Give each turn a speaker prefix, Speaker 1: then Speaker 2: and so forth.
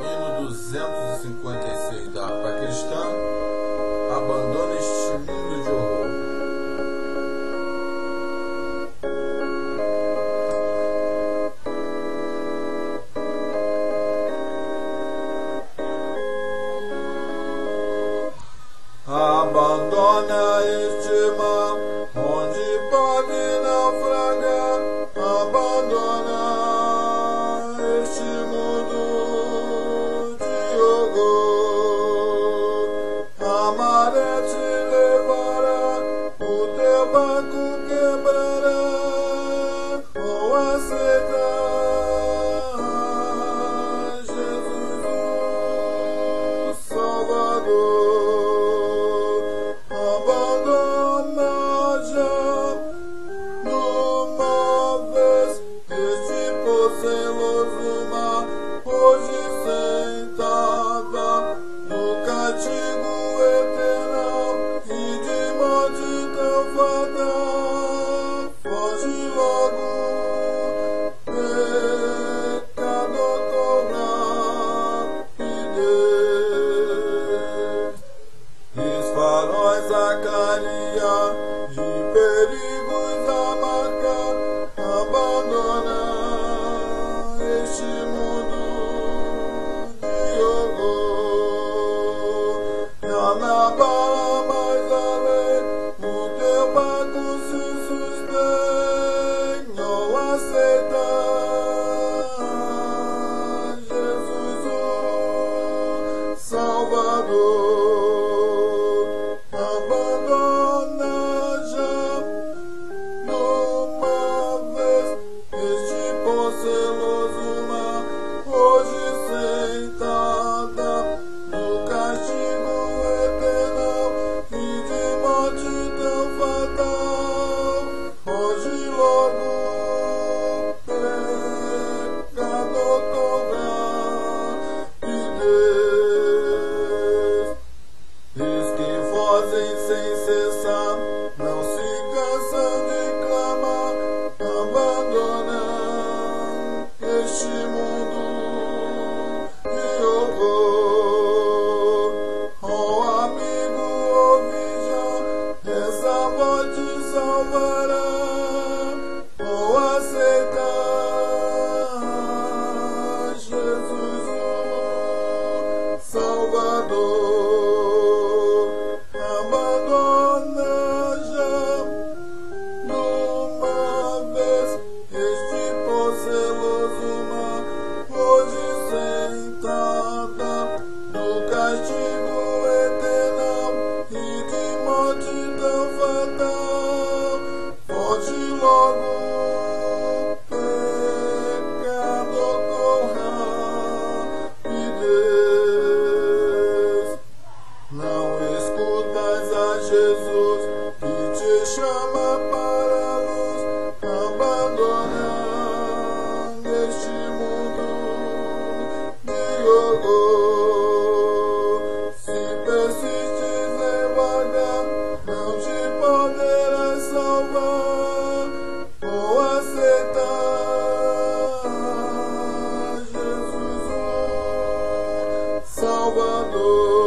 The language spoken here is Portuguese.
Speaker 1: hino 256 da harpa cristã, abandona este mundo de horror. Abandona este mar, onde pode naufragar. Abandona este mundo de horror. A maré te levará, o teu barco quebrará. Ou aceitar Jesus, o Salvador. Abandona já numa vez este proceloso mar, hoje sentada no castigo eterno e de morte tão fatal. Foge logo, pecador, com rapidez. Os faróis a clarear, de perigos a marcar. Abandona este mundo de horror. E na barra mais além, o teu barco se sustém. Ou aceitar Jesus, o Salvador. Abandona já numa vez este proceloso mar, hoje sentada no castigo eterno e de morte tão fatal. Foge logo, pecador, com rapidez. Diz que fazem sem cessar, não se cansam de clamar. Abandona este mundo de horror. Oh amigo, ouve já, essa voz te salvará. Oh aceitar Jesus, o Salvador. Abandona já numa vez este proceloso mar, hoje sentada no castigo eterno e de morte tão fatal. Foge logo, pecador, com rapidez. Não escutas a Jesus que te chama para a luz. Abandona este mundo de horror. Se persistes em vagar, não te poderás salvar. Ou aceitar Jesus, o Salvador.